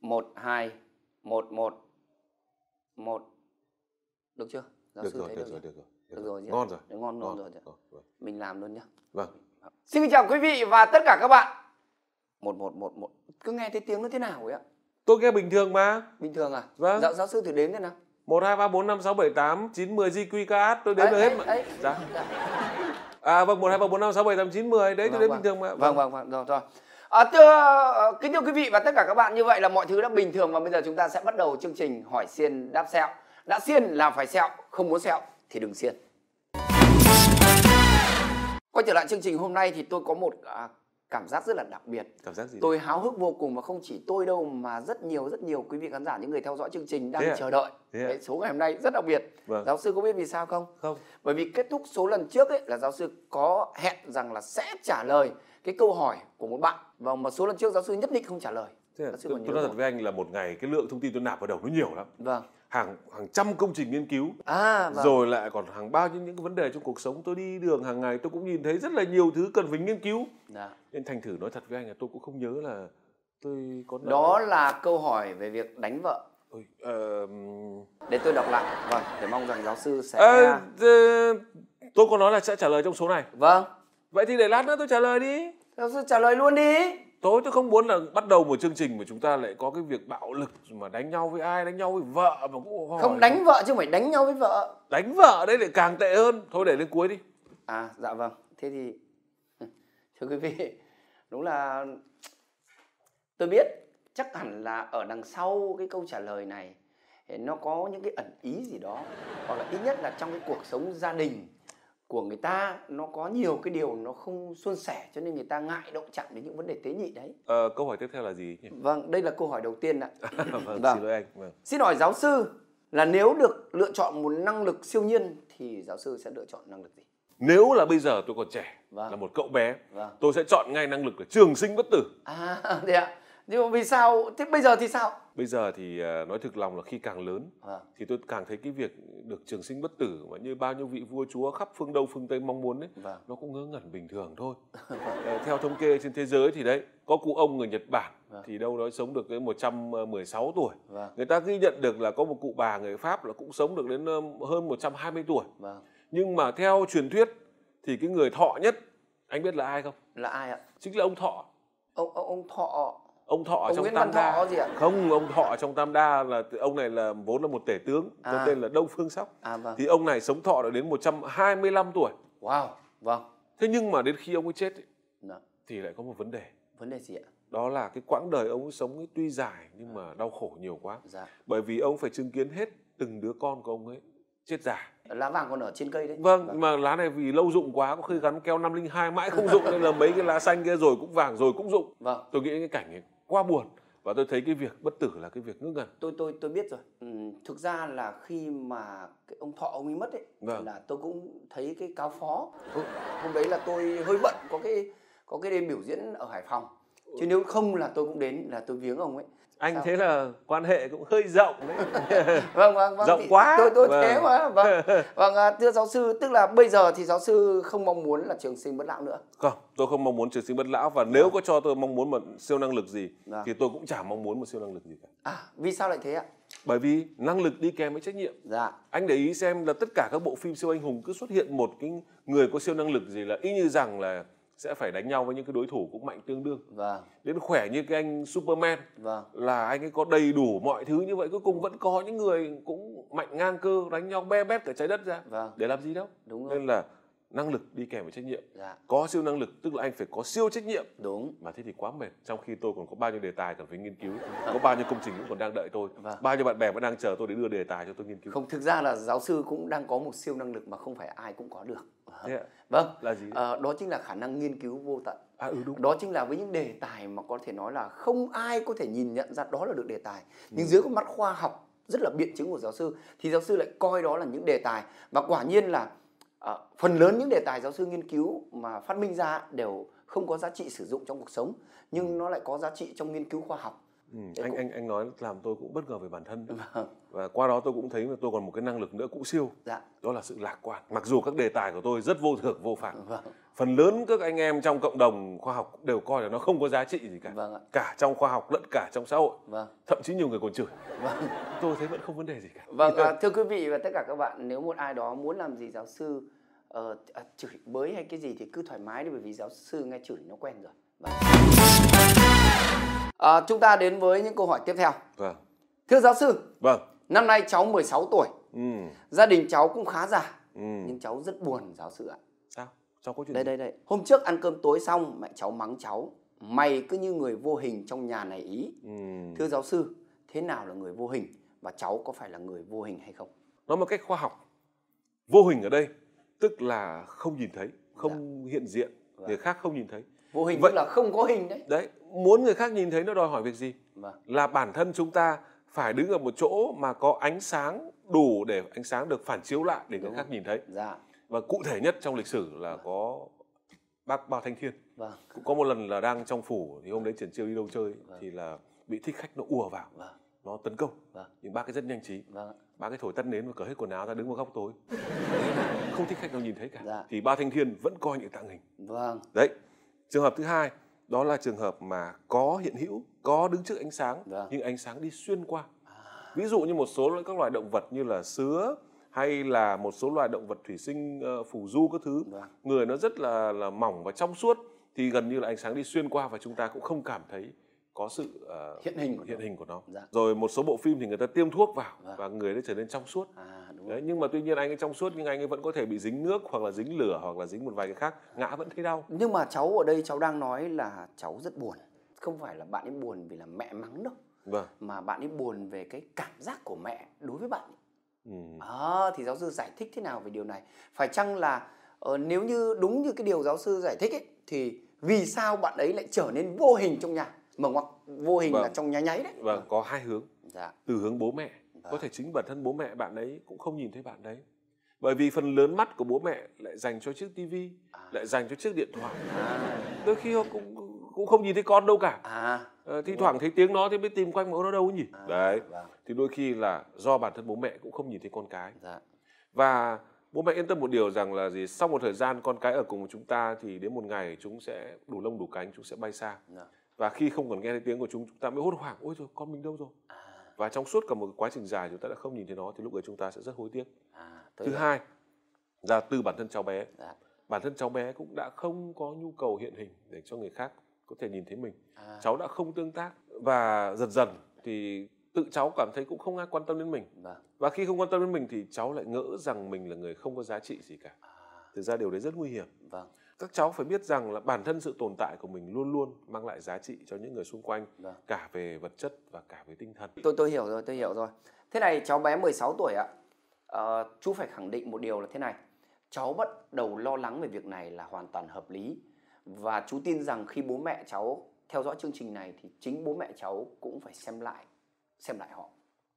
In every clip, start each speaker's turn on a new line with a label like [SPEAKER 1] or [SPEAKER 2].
[SPEAKER 1] 1 2 1 1 1. Được chưa? Giáo
[SPEAKER 2] Được
[SPEAKER 1] sư
[SPEAKER 2] rồi,
[SPEAKER 1] thấy
[SPEAKER 2] được
[SPEAKER 1] chưa?
[SPEAKER 2] rồi, được rồi.
[SPEAKER 1] Được rồi chứ?
[SPEAKER 2] Ngon rồi.
[SPEAKER 1] Ngon rồi.
[SPEAKER 2] Vâng.
[SPEAKER 1] Mình làm luôn nhá.
[SPEAKER 2] Vâng.
[SPEAKER 1] Xin kính chào quý vị và tất cả các bạn. 1111. Cứ nghe thấy tiếng nó thế nào ấy ạ?
[SPEAKER 2] Tôi nghe bình thường mà.
[SPEAKER 1] Bình thường à?
[SPEAKER 2] Vâng.
[SPEAKER 1] Giáo sư thử đếm thế nào.
[SPEAKER 2] 1 2 3 4 5 6 7 8 9 10 JQKH tôi đếm được hết mà. Dạ. À vâng, 1 2 3 4 5 6 7 8 9 10 đấy tôi đếm bình thường mà.
[SPEAKER 1] Vâng, rồi. Kính thưa quý vị và tất cả các bạn, như vậy là mọi thứ đã bình thường và bây giờ chúng ta sẽ bắt đầu chương trình hỏi xiên đáp sẹo. Đã xiên là phải sẹo, không muốn sẹo thì đừng xiên. Quay trở lại chương trình hôm nay thì tôi có một cảm giác rất là đặc biệt.
[SPEAKER 2] Cảm giác gì?
[SPEAKER 1] Tôi háo hức vô cùng, và không chỉ tôi đâu mà rất nhiều quý vị khán giả, những người theo dõi chương trình đang chờ đợi. Đấy, số ngày hôm nay rất đặc biệt.
[SPEAKER 2] Vâng.
[SPEAKER 1] Giáo sư có biết vì sao không?
[SPEAKER 2] Không.
[SPEAKER 1] Bởi vì kết thúc số lần trước ấy là giáo sư có hẹn rằng là sẽ trả lời cái câu hỏi của một bạn, và một số lần trước giáo sư nhất định không trả lời.
[SPEAKER 2] Tôi nói thật với anh là một ngày cái lượng thông tin tôi nạp vào đầu nó nhiều lắm.
[SPEAKER 1] Vâng.
[SPEAKER 2] Hàng trăm công trình nghiên cứu.
[SPEAKER 1] Vâng.
[SPEAKER 2] Rồi lại còn hàng bao nhiêu những cái vấn đề trong cuộc sống, tôi đi đường hàng ngày tôi cũng nhìn thấy rất là nhiều thứ cần phải nghiên cứu.
[SPEAKER 1] Dạ.
[SPEAKER 2] Nên thành thử nói thật với anh là tôi cũng không nhớ là tôi có
[SPEAKER 1] đó là câu hỏi về việc đánh vợ. Để tôi đọc lại. Vâng, để mong rằng giáo sư sẽ
[SPEAKER 2] tôi có nói là sẽ trả lời trong số này.
[SPEAKER 1] Vâng.
[SPEAKER 2] Vậy thì để lát nữa tôi trả lời đi.
[SPEAKER 1] Giáo sư trả lời luôn đi.
[SPEAKER 2] Tôi không muốn là bắt đầu một chương trình mà chúng ta lại có cái việc bạo lực mà đánh nhau với ai, đánh nhau với vợ mà cũng hỏi.
[SPEAKER 1] Không đánh vợ chứ không phải đánh nhau với vợ.
[SPEAKER 2] Đánh vợ đấy lại càng tệ hơn. Thôi để lên cuối đi.
[SPEAKER 1] Dạ vâng. Thế thì thưa quý vị, đúng là tôi biết chắc hẳn là ở đằng sau cái câu trả lời này nó có những cái ẩn ý gì đó, hoặc là ít nhất là trong cái cuộc sống gia đình của người ta nó có nhiều cái điều nó không suôn sẻ, cho nên người ta ngại động chạm đến những vấn đề tế nhị đấy.
[SPEAKER 2] Câu hỏi tiếp theo là gì nhỉ?
[SPEAKER 1] Vâng, đây là câu hỏi đầu tiên ạ.
[SPEAKER 2] Vâng, xin lỗi anh. Vâng.
[SPEAKER 1] Xin hỏi giáo sư là nếu được lựa chọn một năng lực siêu nhiên thì giáo sư sẽ lựa chọn năng lực gì?
[SPEAKER 2] Nếu là bây giờ tôi còn trẻ,
[SPEAKER 1] vâng,
[SPEAKER 2] là một cậu bé,
[SPEAKER 1] vâng,
[SPEAKER 2] tôi sẽ chọn ngay năng lực là trường sinh bất tử.
[SPEAKER 1] Thế ạ. Nhưng mà vì sao? Thế bây giờ thì sao?
[SPEAKER 2] Bây giờ thì nói thực lòng là khi càng lớn thì tôi càng thấy cái việc được trường sinh bất tử mà như bao nhiêu vị vua chúa khắp phương Đông phương Tây mong muốn ấy, nó cũng ngớ ngẩn bình thường thôi. Theo thống kê trên thế giới thì đấy, có cụ ông người Nhật Bản thì đâu đó sống được đến 116 tuổi. Người ta ghi nhận được là có một cụ bà người Pháp là cũng sống được đến hơn 120 tuổi. Nhưng mà theo truyền thuyết thì cái người thọ nhất, anh biết là ai không?
[SPEAKER 1] Là ai ạ?
[SPEAKER 2] Chính là ông Thọ.
[SPEAKER 1] Ông Thọ.
[SPEAKER 2] Ông Thọ
[SPEAKER 1] ông
[SPEAKER 2] trong
[SPEAKER 1] Nguyễn
[SPEAKER 2] Tam Đa.
[SPEAKER 1] Thọ gì ạ?
[SPEAKER 2] Không, ông Thọ trong Tam Đa là ông này là vốn là một tể tướng, có tên là Đông Phương Sóc.
[SPEAKER 1] Vâng.
[SPEAKER 2] Thì ông này sống thọ được đến 125 tuổi.
[SPEAKER 1] Wow, vâng.
[SPEAKER 2] Thế nhưng mà đến khi ông ấy chết ấy, thì lại có một vấn đề.
[SPEAKER 1] Vấn đề gì ạ?
[SPEAKER 2] Đó là cái quãng đời ông ấy sống ấy tuy dài nhưng mà đau khổ nhiều quá. Bởi vì ông phải chứng kiến hết từng đứa con của ông ấy chết già.
[SPEAKER 1] Lá vàng còn ở trên cây đấy.
[SPEAKER 2] Vâng, mà lá này vì lâu dụng quá, có khi gắn keo 502 mãi không dụng nên là mấy cái lá xanh kia rồi cũng vàng rồi cũng dụng. Tôi nghĩ cái cảnh ấy quá buồn và tôi thấy cái việc bất tử là cái việc ngớ ngẩn.
[SPEAKER 1] Tôi biết rồi. Thực ra là khi mà cái ông Thọ ông ấy mất ấy, là tôi cũng thấy cái cáo phó. Hôm đấy là tôi hơi bận, có cái đêm biểu diễn ở Hải Phòng. Chứ nếu không là tôi cũng đến, là tôi viếng ông ấy.
[SPEAKER 2] Anh thế là quan hệ cũng hơi rộng đấy.
[SPEAKER 1] Vâng.
[SPEAKER 2] Rộng quá.
[SPEAKER 1] Tôi thế mà. Vâng, thưa giáo sư, tức là bây giờ thì giáo sư không mong muốn là trường sinh bất lão nữa.
[SPEAKER 2] Không, tôi không mong muốn trường sinh bất lão, và nếu có cho tôi mong muốn một siêu năng lực gì thì tôi cũng chả mong muốn một siêu năng lực gì cả.
[SPEAKER 1] Vì sao lại thế ạ?
[SPEAKER 2] Bởi vì năng lực đi kèm với trách nhiệm. Anh để ý xem là tất cả các bộ phim siêu anh hùng cứ xuất hiện một cái người có siêu năng lực gì là y như rằng là sẽ phải đánh nhau với những cái đối thủ cũng mạnh tương đương. Đến khỏe như cái anh Superman, là anh ấy có đầy đủ mọi thứ như vậy, cuối cùng vẫn có những người cũng mạnh ngang cơ đánh nhau be bét cả trái đất ra. Để làm gì đâu. Nên là năng lực đi kèm với trách nhiệm. Có siêu năng lực tức là anh phải có siêu trách nhiệm. Mà thế thì quá mệt. Trong khi tôi còn có bao nhiêu đề tài cần phải nghiên cứu, có bao nhiêu công trình cũng còn đang đợi tôi, bao nhiêu bạn bè vẫn đang chờ tôi để đưa đề tài cho tôi nghiên cứu.
[SPEAKER 1] Không, thực ra là giáo sư cũng đang có một siêu năng lực mà không phải ai cũng có được.
[SPEAKER 2] Vâng. Là gì?
[SPEAKER 1] Đó chính là khả năng nghiên cứu vô tận.
[SPEAKER 2] Đúng.
[SPEAKER 1] Đó chính là với những đề tài mà có thể nói là không ai có thể nhìn nhận ra đó là được đề tài. Nhưng dưới con mắt khoa học rất là biện chứng của giáo sư thì giáo sư lại coi đó là những đề tài. Và quả nhiên là phần lớn những đề tài giáo sư nghiên cứu mà phát minh ra đều không có giá trị sử dụng trong cuộc sống, nhưng nó lại có giá trị trong nghiên cứu khoa học.
[SPEAKER 2] Anh nói làm tôi cũng bất ngờ về bản thân. Và qua đó tôi cũng thấy là tôi còn một cái năng lực nữa cũng siêu. Đó là sự lạc quan. Mặc dù các đề tài của tôi rất vô thưởng vô phạt. Phần lớn các anh em trong cộng đồng khoa học đều coi là nó không có giá trị gì cả. Cả trong khoa học lẫn cả trong xã hội. Thậm chí nhiều người còn chửi. Tôi thấy vẫn không vấn đề gì cả.
[SPEAKER 1] Thưa quý vị và tất cả các bạn, nếu một ai đó muốn làm gì giáo sư chửi bới hay cái gì thì cứ thoải mái đi, bởi vì giáo sư nghe chửi nó quen rồi. Chúng ta đến với những câu hỏi tiếp theo. Thưa giáo sư, năm nay cháu 16 tuổi. Gia đình cháu cũng khá giả. Nhưng cháu rất buồn giáo sư ạ.
[SPEAKER 2] Sao? Cháu có chuyện
[SPEAKER 1] đây. Hôm trước ăn cơm tối xong, mẹ cháu mắng cháu: mày cứ như người vô hình trong nhà này ý. Thưa giáo sư, thế nào là người vô hình? Và cháu có phải là người vô hình hay không?
[SPEAKER 2] Nói một cách khoa học, vô hình ở đây tức là không nhìn thấy, không hiện diện, người khác không nhìn thấy.
[SPEAKER 1] Vô hình vậy, tức là không có hình đấy.
[SPEAKER 2] Đấy, muốn người khác nhìn thấy nó đòi hỏi việc gì? Là bản thân chúng ta phải đứng ở một chỗ mà có ánh sáng đủ để ánh sáng được phản chiếu lại để người khác nhìn thấy. Và cụ thể nhất trong lịch sử là có bác Bao Thanh Thiên. Cũng có một lần là đang trong phủ, thì hôm đấy Triển Chiêu đi đâu chơi thì là bị thích khách nó ùa vào, nó tấn công. Nhưng bác ấy rất nhanh trí. Bác ấy thổi tắt nến và cởi hết quần áo ra đứng vào góc tối. Không thích khách nào nhìn thấy cả. Thì Bao Thanh Thiên vẫn coi như tàng hình. Đấy. Trường hợp thứ hai, đó là trường hợp mà có hiện hữu, có đứng trước ánh sáng, nhưng ánh sáng đi xuyên qua. Ví dụ như một số các loài động vật như là sứa, hay là một số loài động vật thủy sinh phù du các thứ, người nó rất là mỏng và trong suốt, thì gần như là ánh sáng đi xuyên qua và chúng ta cũng không cảm thấy có sự hiện hình của nó. Rồi một số bộ phim thì người ta tiêm thuốc vào và người nó trở nên trong suốt. Đấy, nhưng mà tuy nhiên anh ấy trong suốt nhưng anh ấy vẫn có thể bị dính nước hoặc là dính lửa hoặc là dính một vài cái khác, ngã vẫn thấy đau.
[SPEAKER 1] Nhưng mà cháu ở đây cháu đang nói là cháu rất buồn, không phải là bạn ấy buồn vì là mẹ mắng đâu. Mà bạn ấy buồn về cái cảm giác của mẹ đối với bạn. Thì giáo sư giải thích thế nào về điều này? Phải chăng là nếu như đúng như cái điều giáo sư giải thích ấy, thì vì sao bạn ấy lại trở nên vô hình trong nhà? Mà ngoặc vô hình là trong nháy đấy.
[SPEAKER 2] Có hai hướng. Từ hướng bố mẹ. Có thể chính bản thân bố mẹ bạn ấy cũng không nhìn thấy bạn đấy. Bởi vì phần lớn mắt của bố mẹ lại dành cho chiếc tivi, lại dành cho chiếc điện thoại. Đôi khi họ cũng không nhìn thấy con đâu cả. Thi thoảng thấy tiếng nó thì mới tìm quanh mà nó đâu nhỉ. Đấy. Thì đôi khi là do bản thân bố mẹ cũng không nhìn thấy con cái. Và bố mẹ yên tâm một điều rằng là gì, sau một thời gian con cái ở cùng với chúng ta thì đến một ngày chúng sẽ đủ lông đủ cánh, chúng sẽ bay xa. Và khi không còn nghe thấy tiếng của chúng ta mới hốt hoảng: ôi rồi con mình đâu rồi? Và trong suốt cả một quá trình dài chúng ta đã không nhìn thấy nó thì lúc ấy chúng ta sẽ rất hối tiếc. Thứ hai là từ bản thân cháu bé. Bản thân cháu bé cũng đã không có nhu cầu hiện hình để cho người khác có thể nhìn thấy mình. Cháu đã không tương tác và dần dần thì tự cháu cảm thấy cũng không ai quan tâm đến mình. Và khi không quan tâm đến mình thì cháu lại ngỡ rằng mình là người không có giá trị gì cả. Thực ra điều đấy rất nguy hiểm. Các cháu phải biết rằng là bản thân sự tồn tại của mình luôn luôn mang lại giá trị cho những người xung quanh, cả về vật chất và cả về tinh thần.
[SPEAKER 1] Tôi hiểu rồi. Thế này, cháu bé 16 tuổi ạ. Chú phải khẳng định một điều là thế này. Cháu bắt đầu lo lắng về việc này là hoàn toàn hợp lý. Và chú tin rằng khi bố mẹ cháu theo dõi chương trình này thì chính bố mẹ cháu cũng phải xem lại họ.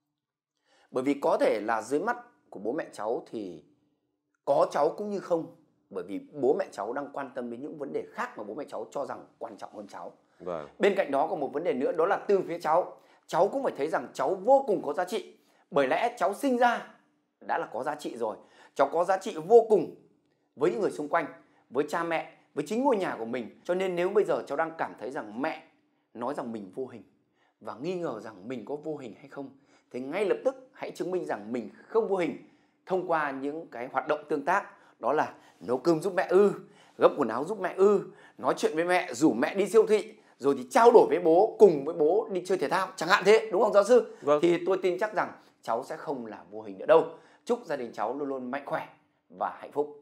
[SPEAKER 1] Bởi vì có thể là dưới mắt của bố mẹ cháu thì có cháu cũng như không. Bởi vì bố mẹ cháu đang quan tâm đến những vấn đề khác mà bố mẹ cháu cho rằng quan trọng hơn cháu. Bên cạnh đó có một vấn đề nữa, đó là từ phía cháu. Cháu cũng phải thấy rằng cháu vô cùng có giá trị. Bởi lẽ cháu sinh ra đã là có giá trị rồi. Cháu có giá trị vô cùng với những người xung quanh, với cha mẹ, với chính ngôi nhà của mình. Cho nên nếu bây giờ cháu đang cảm thấy rằng mẹ nói rằng mình vô hình và nghi ngờ rằng mình có vô hình hay không, thì ngay lập tức hãy chứng minh rằng mình không vô hình thông qua những cái hoạt động tương tác. Đó là nấu cơm giúp mẹ gấp quần áo giúp mẹ nói chuyện với mẹ, rủ mẹ đi siêu thị, rồi thì trao đổi với bố, cùng với bố đi chơi thể thao, chẳng hạn thế, đúng không giáo sư? Thì tôi tin chắc rằng cháu sẽ không là vô hình nữa đâu. Chúc gia đình cháu luôn luôn mạnh khỏe và hạnh phúc.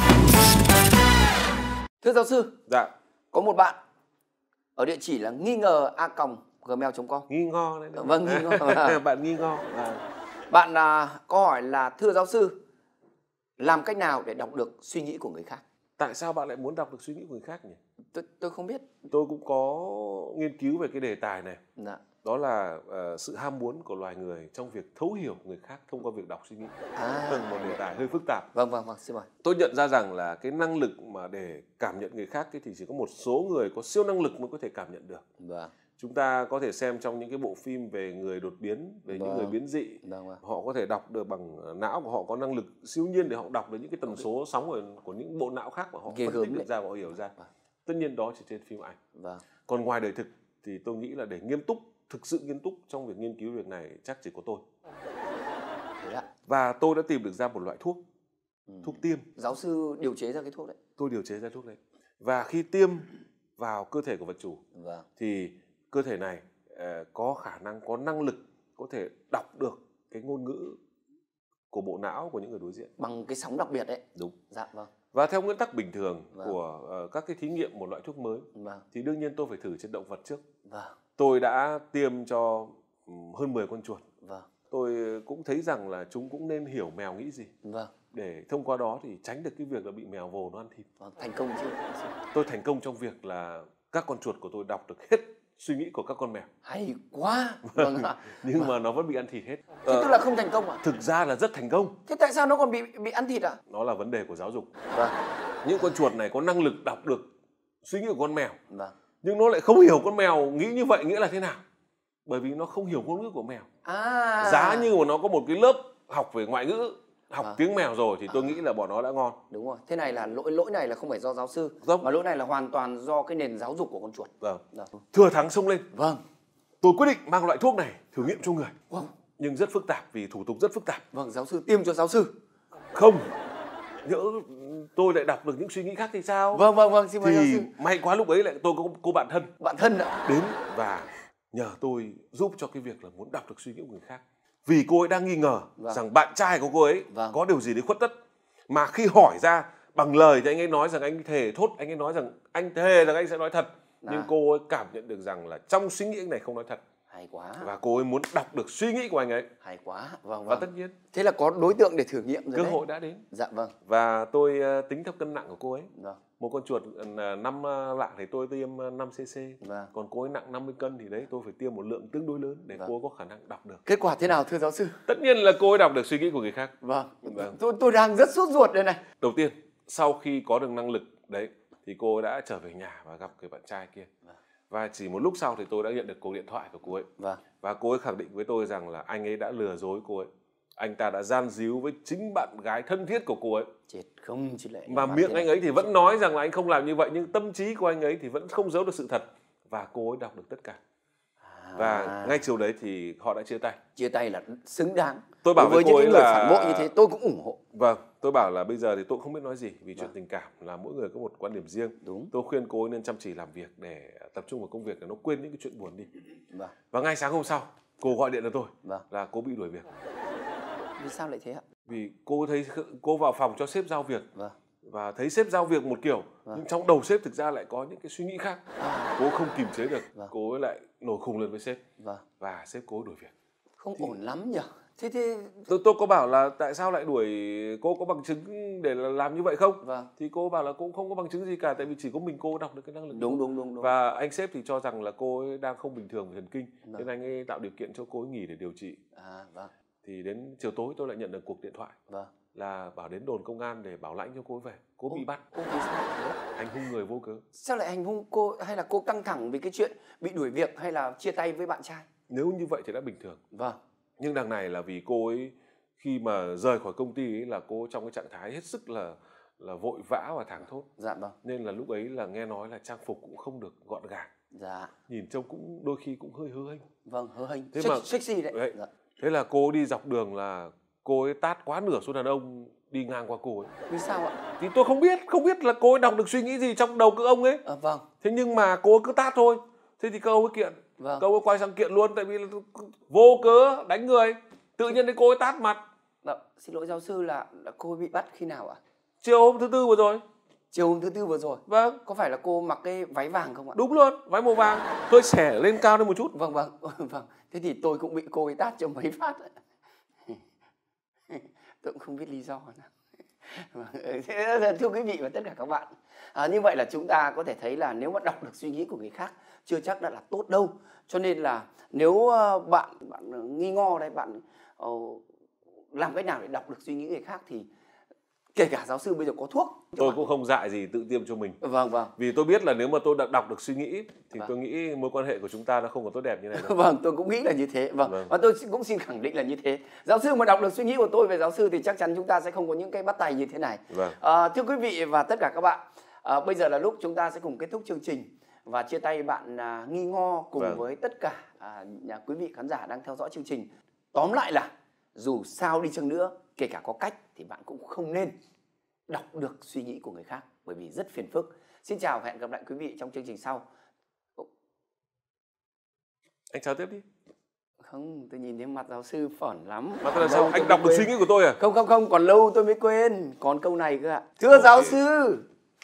[SPEAKER 1] Thưa giáo sư, có một bạn ở địa chỉ là nghi ngờ @gmail.com.
[SPEAKER 2] Nghi ngờ đấy.
[SPEAKER 1] Vâng, nghi ngờ.
[SPEAKER 2] Bạn nghi ngờ.
[SPEAKER 1] Bạn có hỏi là: thưa giáo sư, làm cách nào để đọc được suy nghĩ của người khác?
[SPEAKER 2] Tại sao bạn lại muốn đọc được suy nghĩ của người khác nhỉ?
[SPEAKER 1] Tôi không biết.
[SPEAKER 2] Tôi cũng có nghiên cứu về cái đề tài này. Đó là sự ham muốn của loài người trong việc thấu hiểu người khác thông qua việc đọc suy nghĩ. Một đề tài hơi phức tạp.
[SPEAKER 1] Vâng, xin mời.
[SPEAKER 2] Tôi nhận ra rằng là cái năng lực mà để cảm nhận người khác thì chỉ có một số người có siêu năng lực mới có thể cảm nhận được. Chúng ta có thể xem trong những cái bộ phim về người đột biến, về những người biến dị. Họ có thể đọc được bằng não của họ, có năng lực siêu nhiên để họ đọc được những cái tần số sóng của những bộ não khác, và họ phân tích được ra và họ hiểu ra. Tất nhiên đó chỉ trên phim ảnh. Còn ngoài đời thực thì tôi nghĩ là để nghiêm túc, thực sự nghiêm túc trong việc nghiên cứu việc này chắc chỉ có tôi. Và tôi đã tìm được ra một loại thuốc, thuốc tiêm.
[SPEAKER 1] Giáo sư điều chế ra cái thuốc đấy?
[SPEAKER 2] Tôi điều chế ra thuốc đấy. Và khi tiêm vào cơ thể của vật chủ thì cơ thể này có khả năng, có năng lực có thể đọc được cái ngôn ngữ của bộ não của những người đối diện.
[SPEAKER 1] Bằng cái sóng đặc biệt đấy?
[SPEAKER 2] Đúng.
[SPEAKER 1] Dạ vâng.
[SPEAKER 2] Và theo nguyên tắc bình thường của các cái thí nghiệm một loại thuốc mới thì đương nhiên tôi phải thử trên động vật trước. Tôi đã tiêm cho hơn 10 con chuột. Tôi cũng thấy rằng là chúng cũng nên hiểu mèo nghĩ gì. Để thông qua đó thì tránh được cái việc là bị mèo vồ nó ăn thịt.
[SPEAKER 1] Thành công chứ?
[SPEAKER 2] Tôi thành công trong việc là các con chuột của tôi đọc được hết suy nghĩ của các con mèo.
[SPEAKER 1] Hay quá.
[SPEAKER 2] Nhưng mà nó vẫn bị ăn thịt hết.
[SPEAKER 1] Thế tức là không thành công à?
[SPEAKER 2] Thực ra là rất thành công.
[SPEAKER 1] Thế tại sao nó còn bị ăn thịt à?
[SPEAKER 2] Nó là vấn đề của giáo dục. Những con chuột này có năng lực đọc được suy nghĩ của con mèo. Nhưng nó lại không hiểu con mèo nghĩ như vậy nghĩa là thế nào. Bởi vì nó không hiểu ngôn ngữ của mèo. Giá như mà nó có một cái lớp học về ngoại ngữ, học tiếng mèo rồi thì tôi nghĩ là bọn nó đã ngon.
[SPEAKER 1] Đúng rồi. Thế này là lỗi này là không phải do giáo sư, mà lỗi này là hoàn toàn do cái nền giáo dục của con chuột.
[SPEAKER 2] Thừa thắng xông lên. Tôi quyết định mang loại thuốc này thử nghiệm cho người. Nhưng rất phức tạp vì thủ tục rất phức tạp.
[SPEAKER 1] Giáo sư tiêm cho giáo sư.
[SPEAKER 2] Không. Nhỡ tôi lại đọc được những suy nghĩ khác thì sao?
[SPEAKER 1] Xin mời giáo sư.
[SPEAKER 2] May quá lúc ấy lại tôi có cô bạn thân.
[SPEAKER 1] Bạn thân ạ?
[SPEAKER 2] Đến và nhờ tôi giúp cho cái việc là muốn đọc được suy nghĩ của người khác. Vì cô ấy đang nghi ngờ rằng bạn trai của cô ấy có điều gì đấy khuất tất. Mà khi hỏi ra bằng lời thì anh ấy nói rằng anh thề thốt, anh ấy nói rằng anh thề rằng anh sẽ nói thật. Nhưng cô ấy cảm nhận được rằng là trong suy nghĩ anh này không nói thật.
[SPEAKER 1] Hay quá.
[SPEAKER 2] Và cô ấy muốn đọc được suy nghĩ của anh ấy.
[SPEAKER 1] Hay quá.
[SPEAKER 2] Và tất nhiên
[SPEAKER 1] thế là có đối tượng để thử nghiệm rồi.
[SPEAKER 2] Cơ hội đã đến.
[SPEAKER 1] Dạ vâng.
[SPEAKER 2] Và tôi tính theo cân nặng của cô ấy. Một con chuột 5 lạng thì tôi tiêm 5cc. Còn cô ấy nặng 50 cân thì đấy tôi phải tiêm một lượng tương đối lớn để cô ấy có khả năng đọc được.
[SPEAKER 1] Kết quả thế nào thưa giáo sư?
[SPEAKER 2] Tất nhiên là cô ấy đọc được suy nghĩ của người khác.
[SPEAKER 1] Tôi đang rất sốt ruột đây này.
[SPEAKER 2] Đầu tiên, sau khi có được năng lực đấy thì cô ấy đã trở về nhà và gặp người bạn trai kia. Và chỉ một lúc sau thì tôi đã nhận được cuộc điện thoại của cô ấy. Và cô ấy khẳng định với tôi rằng là anh ấy đã lừa dối cô ấy. Anh ta đã gian díu với chính bạn gái thân thiết của cô ấy.
[SPEAKER 1] Chết không chỉ lệ.
[SPEAKER 2] Mà miệng anh ấy thì vẫn nói rằng là anh không làm như vậy, nhưng tâm trí của anh ấy thì vẫn không giấu được sự thật. Và cô ấy đọc được tất cả. Và ngay chiều đấy thì họ đã chia tay.
[SPEAKER 1] Chia tay là xứng đáng.
[SPEAKER 2] Tôi bảo với
[SPEAKER 1] những
[SPEAKER 2] người
[SPEAKER 1] là phản bội như thế tôi cũng ủng hộ.
[SPEAKER 2] Tôi bảo là bây giờ thì tôi không biết nói gì vì chuyện tình cảm là mỗi người có một quan điểm riêng. Tôi khuyên cô ấy nên chăm chỉ làm việc để tập trung vào công việc để nó quên những cái chuyện buồn đi. Và ngay sáng hôm sau cô gọi điện cho tôi là cô bị đuổi việc.
[SPEAKER 1] Vì sao lại thế ạ?
[SPEAKER 2] Vì cô thấy cô vào phòng cho sếp giao việc và thấy sếp giao việc một kiểu nhưng trong đầu sếp thực ra lại có những cái suy nghĩ khác. Cô không kìm chế được, cô ấy lại nổi khùng lên với sếp và sếp cô đuổi việc.
[SPEAKER 1] Không ổn lắm nhỉ? Thế
[SPEAKER 2] tôi có bảo là tại sao lại đuổi, cô có bằng chứng để làm như vậy không? Thì cô bảo là cô cũng không có bằng chứng gì cả, tại vì chỉ có mình cô đọc được cái năng lực.
[SPEAKER 1] Đúng.
[SPEAKER 2] Và anh sếp thì cho rằng là cô ấy đang không bình thường về thần kinh, nên anh ấy tạo điều kiện cho cô ấy nghỉ để điều trị. Thì đến chiều tối tôi lại nhận được cuộc điện thoại là bảo đến đồn công an để bảo lãnh cho cô ấy về. Cô bị bắt. Hành hung người vô cớ.
[SPEAKER 1] Sao lại hành hung cô? Hay là cô căng thẳng vì cái chuyện bị đuổi việc hay là chia tay với bạn trai?
[SPEAKER 2] Nếu như vậy thì đã bình thường. Nhưng đằng này là vì cô ấy khi mà rời khỏi công ty ấy là cô trong cái trạng thái hết sức là vội vã và thảng thốt. Nên là lúc ấy là nghe nói là trang phục cũng không được gọn gàng. Nhìn trông cũng đôi khi cũng hơi hớ hênh.
[SPEAKER 1] Hớ hênh.
[SPEAKER 2] Thế mà
[SPEAKER 1] Sexy đấy.
[SPEAKER 2] Thế là cô đi dọc đường là cô ấy tát quá nửa số đàn ông đi ngang qua cô ấy.
[SPEAKER 1] Vì sao ạ?
[SPEAKER 2] Thì tôi không biết là cô ấy đọc được suy nghĩ gì trong đầu các ông ấy. Thế nhưng mà cô ấy cứ tát thôi. Thế thì các ông ấy kiện. Các ông ấy quay sang kiện luôn, tại vì là vô cớ đánh người. Tự nhiên thì cô ấy tát mặt.
[SPEAKER 1] Xin lỗi giáo sư, là cô ấy bị bắt khi nào ạ?
[SPEAKER 2] Chiều hôm thứ Tư vừa rồi.
[SPEAKER 1] Chiều hôm thứ Tư vừa rồi? Có phải là cô mặc cái váy vàng không ạ?
[SPEAKER 2] Đúng luôn, váy màu vàng. Tôi xẻ lên cao lên một chút.
[SPEAKER 1] Vâng. Thế thì tôi cũng bị cô ấy tát cho mấy phát. Tôi cũng không biết lý do nào. Thưa quý vị và tất cả các bạn, như vậy là chúng ta có thể thấy là nếu mà đọc được suy nghĩ của người khác chưa chắc đã là tốt đâu. Cho nên là nếu bạn nghi ngờ đấy, bạn làm cách nào để đọc được suy nghĩ người khác thì Kể cả giáo sư bây giờ có thuốc.
[SPEAKER 2] Tôi cũng không dại gì tự tiêm cho mình.
[SPEAKER 1] Vâng, vâng.
[SPEAKER 2] Vì tôi biết là nếu mà tôi đọc được suy nghĩ thì tôi nghĩ mối quan hệ của chúng ta nó không còn tốt đẹp như này đâu.
[SPEAKER 1] Vâng, tôi cũng nghĩ là như thế. Vâng. Và tôi cũng xin khẳng định là như thế. Giáo sư mà đọc được suy nghĩ của tôi về giáo sư thì chắc chắn chúng ta sẽ không có những cái bắt tay như thế này.
[SPEAKER 2] Vâng.
[SPEAKER 1] Thưa quý vị và tất cả các bạn, bây giờ là lúc chúng ta sẽ cùng kết thúc chương trình và chia tay bạn Nghi Ngo cùng với tất cả quý vị khán giả đang theo dõi chương trình. Tóm lại là dù sao đi chăng nữa, kể cả có cách thì bạn cũng không nên đọc được suy nghĩ của người khác, bởi vì rất phiền phức. Xin chào và hẹn gặp lại quý vị trong chương trình sau.
[SPEAKER 2] Anh chào tiếp đi.
[SPEAKER 1] Không, tôi nhìn thấy mặt giáo sư phởn lắm.
[SPEAKER 2] Mà là sao? Anh đọc được suy nghĩ của tôi à?
[SPEAKER 1] Không, còn lâu tôi mới quên. Còn câu này cơ ạ. Thưa giáo sư,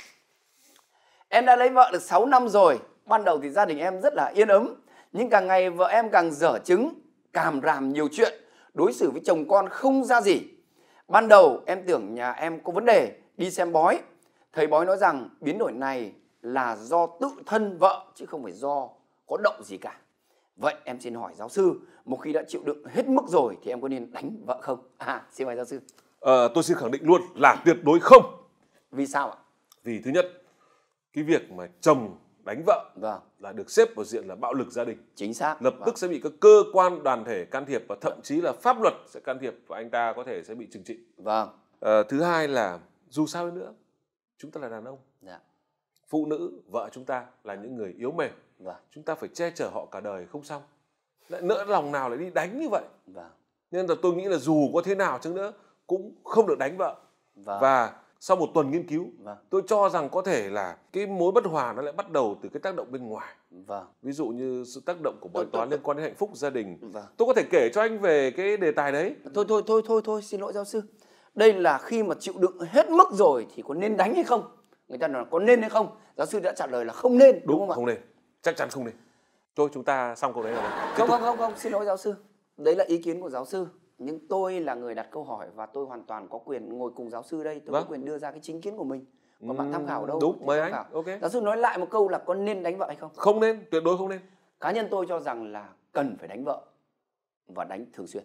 [SPEAKER 1] em đã lấy vợ được 6 năm rồi. Ban đầu thì gia đình em rất là yên ấm, nhưng càng ngày vợ em càng dở chứng, càm ràm nhiều chuyện, đối xử với chồng con không ra gì. Ban đầu em tưởng nhà em có vấn đề, đi xem bói. Thầy bói nói rằng biến đổi này là do tự thân vợ chứ không phải do có động gì cả. Vậy em xin hỏi giáo sư, một khi đã chịu đựng hết mức rồi thì em có nên đánh vợ không? Xin mời giáo sư.
[SPEAKER 2] Tôi xin khẳng định luôn là tuyệt đối không.
[SPEAKER 1] Vì sao ạ?
[SPEAKER 2] Vì thứ nhất, cái việc mà chồng đánh vợ là được xếp vào diện là bạo lực gia đình.
[SPEAKER 1] Chính xác.
[SPEAKER 2] Lập tức sẽ bị các cơ quan đoàn thể can thiệp và thậm chí là pháp luật sẽ can thiệp và anh ta có thể sẽ bị trừng trị. Thứ hai là dù sao nữa, chúng ta là đàn ông. Phụ nữ, vợ chúng ta là những người yếu mềm. Chúng ta phải che chở họ cả đời không xong. Lại nỡ lòng nào lại đi đánh như vậy. Nên là tôi nghĩ là dù có thế nào chăng nữa cũng không được đánh vợ. Và sau một tuần nghiên cứu, tôi cho rằng có thể là cái mối bất hòa nó lại bắt đầu từ cái tác động bên ngoài. Ví dụ như sự tác động của bói toán liên quan đến hạnh phúc gia đình. Tôi có thể kể cho anh về cái đề tài đấy.
[SPEAKER 1] Thôi, xin lỗi giáo sư. Đây là khi mà chịu đựng hết mức rồi thì có nên đánh hay không? Người ta nói có nên hay không? Giáo sư đã trả lời là không nên, đúng không ạ?
[SPEAKER 2] Không nên, chắc chắn không nên. Thôi chúng ta xong câu đấy rồi.
[SPEAKER 1] Không, xin lỗi giáo sư. Đấy là ý kiến của giáo sư. Nhưng tôi là người đặt câu hỏi và tôi hoàn toàn có quyền ngồi cùng giáo sư đây. Tôi có quyền đưa ra cái chính kiến của mình. Còn bạn tham khảo đâu?
[SPEAKER 2] Đúng, mời anh. Okay.
[SPEAKER 1] Giáo sư nói lại một câu là có nên đánh vợ hay không?
[SPEAKER 2] Không nên, tuyệt đối không nên.
[SPEAKER 1] Cá nhân tôi cho rằng là cần phải đánh vợ và đánh thường xuyên.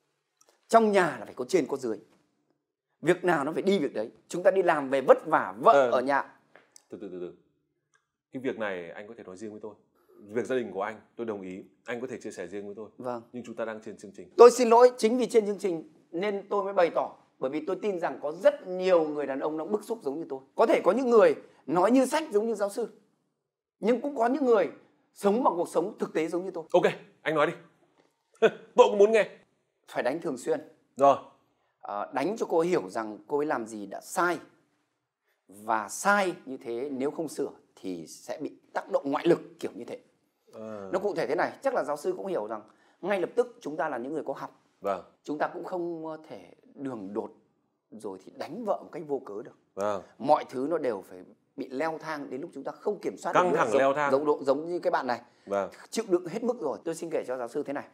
[SPEAKER 1] Trong nhà là phải có trên có dưới. Việc nào nó phải đi việc đấy. Chúng ta đi làm về vất vả, vợ ở nhà.
[SPEAKER 2] Từ. Cái việc này anh có thể nói riêng với tôi. Việc gia đình của anh, tôi đồng ý. Anh có thể chia sẻ riêng với tôi. Nhưng chúng ta đang trên chương trình.
[SPEAKER 1] Tôi xin lỗi, chính vì trên chương trình nên tôi mới bày tỏ. Bởi vì tôi tin rằng có rất nhiều người đàn ông nó bức xúc giống như tôi. Có thể có những người nói như sách giống như giáo sư. Nhưng cũng có những người sống bằng cuộc sống thực tế giống như tôi.
[SPEAKER 2] Ok, anh nói đi. Tôi cũng muốn nghe.
[SPEAKER 1] Phải đánh thường xuyên.
[SPEAKER 2] Rồi.
[SPEAKER 1] Đánh cho cô ấy hiểu rằng cô ấy làm gì đã sai. Và sai như thế nếu không sửa thì sẽ bị tác động ngoại lực kiểu như thế. Nó cụ thể thế này, chắc là giáo sư cũng hiểu rằng ngay lập tức chúng ta là những người có học. Chúng ta cũng không thể đường đột rồi thì đánh vợ một cách vô cớ được. Mọi thứ nó đều phải bị leo thang đến lúc chúng ta không kiểm soát được.
[SPEAKER 2] Căng thẳng leo thang.
[SPEAKER 1] Giống như cái bạn này. Chịu đựng hết mức rồi. Tôi xin kể cho giáo sư thế này.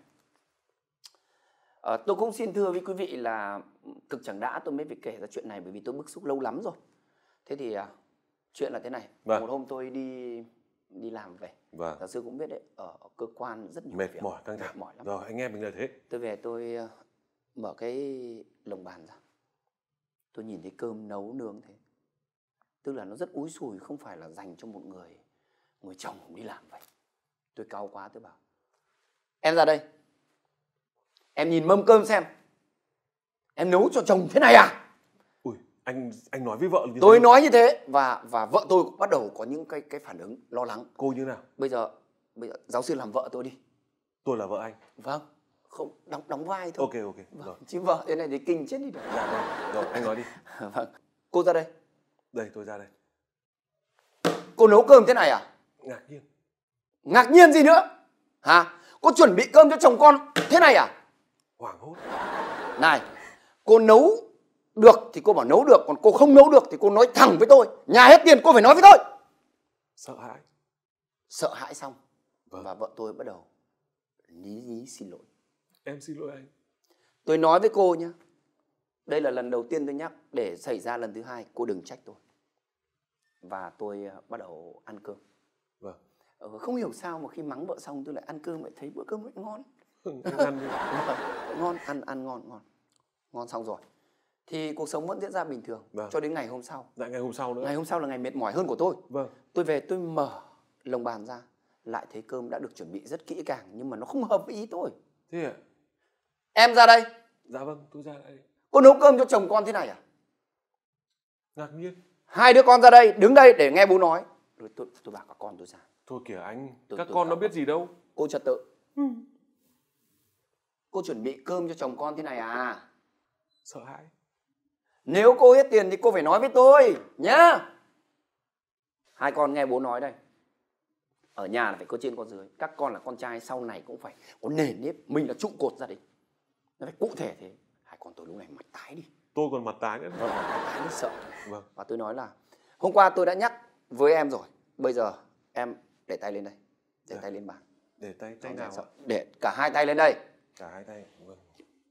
[SPEAKER 1] Tôi cũng xin thưa với quý vị là thực chẳng đã tôi mới phải kể ra chuyện này bởi vì tôi bức xúc lâu lắm rồi. Thế thì chuyện là thế này. Một hôm tôi đi làm về. Giáo sư cũng biết đấy, ở cơ quan rất nhiều
[SPEAKER 2] mệt
[SPEAKER 1] việc.
[SPEAKER 2] Mỏi, căng thẳng.
[SPEAKER 1] Mỏi lắm.
[SPEAKER 2] Rồi, anh em mình là thế.
[SPEAKER 1] Tôi về tôi mở cái lồng bàn ra. Tôi nhìn thấy cơm nấu nướng thế. Tức là nó rất úi sùi, không phải là dành cho một người chồng đi làm vậy. Tôi cáu quá tôi bảo: em ra đây. Em nhìn mâm cơm xem. Em nấu cho chồng thế này à?
[SPEAKER 2] Ui, anh nói với vợ như thế.
[SPEAKER 1] Tôi nói như thế và vợ tôi cũng bắt đầu có những cái phản ứng lo lắng.
[SPEAKER 2] Cô như nào?
[SPEAKER 1] Bây giờ giáo sư làm vợ tôi đi.
[SPEAKER 2] Tôi là vợ anh.
[SPEAKER 1] Vâng, không đóng vai thôi.
[SPEAKER 2] Ok.
[SPEAKER 1] Rồi. Chứ vợ thế này thì kinh chết đi được.
[SPEAKER 2] Rồi, anh nói đi.
[SPEAKER 1] Vâng. Cô ra đây.
[SPEAKER 2] Đây, tôi ra đây.
[SPEAKER 1] Cô nấu cơm thế này à?
[SPEAKER 2] Ngạc nhiên.
[SPEAKER 1] Ngạc nhiên gì nữa? Hả? Cô chuẩn bị cơm cho chồng con thế này à?
[SPEAKER 2] Hoảng hốt.
[SPEAKER 1] Này, cô nấu được thì cô bảo nấu được, còn cô không nấu được thì cô nói thẳng với tôi. Nhà hết tiền cô phải nói với tôi.
[SPEAKER 2] Sợ hãi.
[SPEAKER 1] Sợ hãi xong. Và vợ tôi bắt đầu lý xin lỗi.
[SPEAKER 2] Em xin lỗi anh.
[SPEAKER 1] Tôi nói với cô nhé, đây là lần đầu tiên tôi nhắc, để xảy ra lần thứ hai cô đừng trách tôi. Và tôi bắt đầu ăn cơm. Không hiểu sao mà khi mắng vợ xong tôi lại ăn cơm lại thấy bữa cơm lại ngon.
[SPEAKER 2] Ăn đi.
[SPEAKER 1] Ngon, ăn ngon xong rồi thì cuộc sống vẫn diễn ra bình thường cho đến ngày hôm sau.
[SPEAKER 2] Lại ngày hôm sau nữa.
[SPEAKER 1] Ngày hôm sau là ngày mệt mỏi hơn của tôi. Tôi về tôi mở lồng bàn ra, lại thấy cơm đã được chuẩn bị rất kỹ càng, nhưng mà nó không hợp với ý tôi.
[SPEAKER 2] Thế ạ?
[SPEAKER 1] Em ra đây.
[SPEAKER 2] Dạ vâng, tôi ra đây.
[SPEAKER 1] Cô nấu cơm cho chồng con thế này à?
[SPEAKER 2] Ngạc nhiên.
[SPEAKER 1] Hai đứa con ra đây, đứng đây để nghe bố nói. Rồi tôi bảo các con tôi ra.
[SPEAKER 2] Thôi kìa anh, các con nó biết gì đâu.
[SPEAKER 1] Cô trật tự. Cô chuẩn bị cơm cho chồng con thế này à?
[SPEAKER 2] Sợ hãi.
[SPEAKER 1] Nếu cô hết tiền thì cô phải nói với tôi nhá. Hai con nghe bố nói đây. Ở nhà là phải có trên có dưới. Các con là con trai sau này cũng phải có nền nếp. Mình là trụ cột gia đình. Nó phải cụ thể thế. Hai con tôi lúc này mặt tái đi.
[SPEAKER 2] Tôi còn mặt tái nữa.
[SPEAKER 1] Mặt tái nó sợ.
[SPEAKER 2] Vâng.
[SPEAKER 1] Và tôi nói là hôm qua tôi đã nhắc với em rồi. Bây giờ em để tay lên đây. Để tay lên bàn.
[SPEAKER 2] Để tay nào ạ?
[SPEAKER 1] Để cả hai tay lên đây.
[SPEAKER 2] Cả hai tay. Vâng.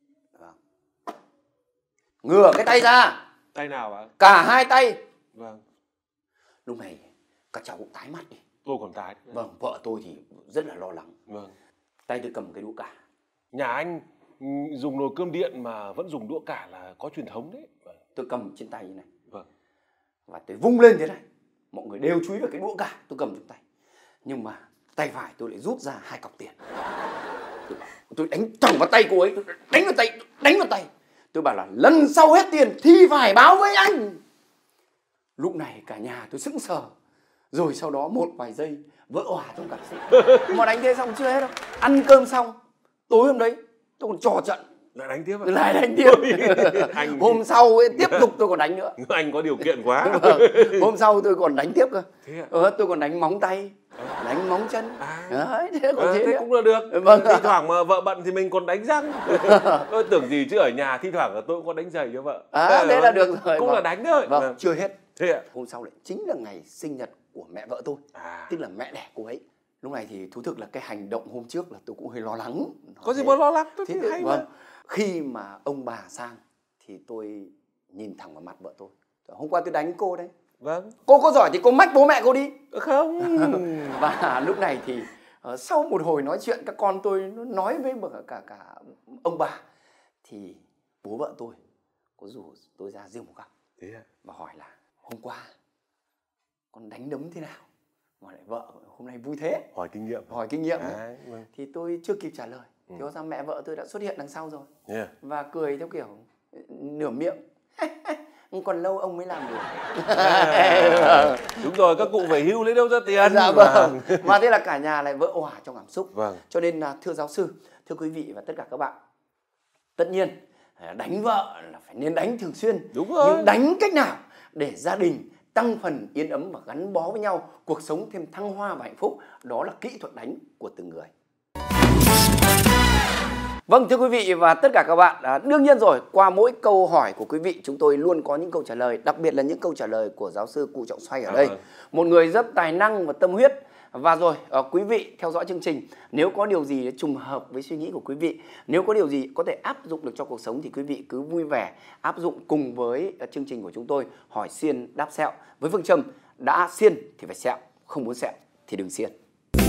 [SPEAKER 1] Ngửa cái tay ra.
[SPEAKER 2] Tay nào ạ?
[SPEAKER 1] Cả hai tay.
[SPEAKER 2] Vâng.
[SPEAKER 1] Lúc này các cháu cũng tái mắt đi.
[SPEAKER 2] Tôi còn tái.
[SPEAKER 1] Vâng, vợ tôi thì rất là lo lắng.
[SPEAKER 2] Vâng.
[SPEAKER 1] Tay tôi cầm cái đũa cả.
[SPEAKER 2] Nhà anh dùng nồi cơm điện mà vẫn dùng đũa cả là có truyền thống đấy.
[SPEAKER 1] Vâng. Tôi cầm trên tay như này.
[SPEAKER 2] Vâng.
[SPEAKER 1] Và tôi vung lên thế này. Mọi người đều chú ý vào cái đũa cả tôi cầm trong tay. Nhưng mà tay phải tôi lại rút ra 2 cọc tiền. Tôi đánh thẳng vào tay cô ấy. Tôi đánh vào tay. Tôi bảo là lần sau hết tiền thì phải báo với anh. Lúc này cả nhà tôi sững sờ. Rồi sau đó một vài giây vỡ òa trong cảm xúc. Mà đánh thế xong chưa hết đâu. Ăn cơm xong, tối hôm đấy tôi còn trò trận.
[SPEAKER 2] Lại đánh tiếp à?
[SPEAKER 1] Lại đánh tiếp. Anh... Hôm sau ấy, tiếp tục tôi còn đánh nữa.
[SPEAKER 2] Anh có điều kiện quá.
[SPEAKER 1] Hôm sau tôi còn đánh tiếp cơ.
[SPEAKER 2] Thế à?
[SPEAKER 1] Tôi còn đánh móng tay, đánh móng chân. Đấy,
[SPEAKER 2] thế cũng là được.
[SPEAKER 1] Vâng.
[SPEAKER 2] Thi thoảng mà vợ bận thì mình còn đánh răng. Tôi tưởng gì chứ ở nhà thi thoảng là tôi cũng có đánh giày cho vợ.
[SPEAKER 1] Thế là được rồi.
[SPEAKER 2] Cũng là đánh thôi.
[SPEAKER 1] Vâng, chưa hết.
[SPEAKER 2] Thế ạ?
[SPEAKER 1] Hôm sau lại chính là ngày sinh nhật của mẹ vợ tôi. Tức là mẹ đẻ cô ấy. Lúc này thì thú thực là cái hành động hôm trước là tôi cũng hơi lo lắng.
[SPEAKER 2] Có gì mà lo lắng, tôi
[SPEAKER 1] thấy
[SPEAKER 2] hay
[SPEAKER 1] vâng.
[SPEAKER 2] mà.
[SPEAKER 1] Khi mà ông bà sang thì tôi nhìn thẳng vào mặt vợ tôi. Hôm qua tôi đánh cô đấy.
[SPEAKER 2] Vâng.
[SPEAKER 1] Cô có giỏi thì cô mách bố mẹ cô đi.
[SPEAKER 2] Không.
[SPEAKER 1] Và lúc này thì sau một hồi nói chuyện các con tôi nói với cả ông bà thì bố vợ tôi có rủ tôi ra riêng một góc.
[SPEAKER 2] Thế à?
[SPEAKER 1] Và hỏi là hôm qua con đánh đấm thế nào mà lại vợ hôm nay vui thế.
[SPEAKER 2] Hỏi kinh nghiệm.
[SPEAKER 1] Vâng. Thì tôi chưa kịp trả lời. Thì hóa ra mẹ vợ tôi đã xuất hiện đằng sau rồi. Và cười theo kiểu nửa miệng. Còn lâu ông mới làm được.
[SPEAKER 2] Đúng rồi, các cụ về hưu lấy đâu ra tiền.
[SPEAKER 1] Dạ vâng. Mà thế là cả nhà lại vỡ òa trong cảm xúc.
[SPEAKER 2] Vâng.
[SPEAKER 1] Cho nên thưa giáo sư, thưa quý vị và tất cả các bạn, tất nhiên đánh vợ là phải nên đánh thường xuyên.
[SPEAKER 2] Đúng rồi.
[SPEAKER 1] Nhưng đánh cách nào để gia đình tăng phần yên ấm và gắn bó với nhau, cuộc sống thêm thăng hoa và hạnh phúc, đó là kỹ thuật đánh của từng người. Vâng, thưa quý vị và tất cả các bạn, đương nhiên rồi, qua mỗi câu hỏi của quý vị chúng tôi luôn có những câu trả lời, đặc biệt là những câu trả lời của giáo sư Cụ Trọng Xoay ở đây. Một người rất tài năng và tâm huyết. Và rồi, quý vị theo dõi chương trình, nếu có điều gì trùng hợp với suy nghĩ của quý vị, nếu có điều gì có thể áp dụng được cho cuộc sống thì quý vị cứ vui vẻ áp dụng cùng với chương trình của chúng tôi Hỏi Xiên Đáp Sẹo với phương châm đã xiên thì phải sẹo, không muốn sẹo thì đừng xiên.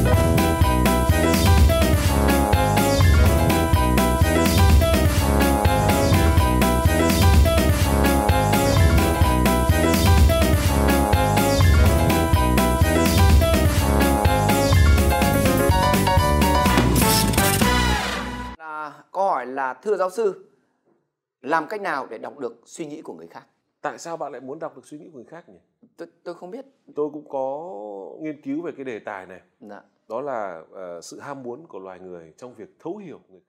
[SPEAKER 1] Câu hỏi là thưa giáo sư, làm cách nào để đọc được suy nghĩ của người khác?
[SPEAKER 2] Tại sao bạn lại muốn đọc được suy nghĩ của người khác nhỉ?
[SPEAKER 1] Tôi không biết.
[SPEAKER 2] Tôi cũng có nghiên cứu về cái đề tài này.
[SPEAKER 1] Dạ.
[SPEAKER 2] Đó là sự ham muốn của loài người trong việc thấu hiểu người khác.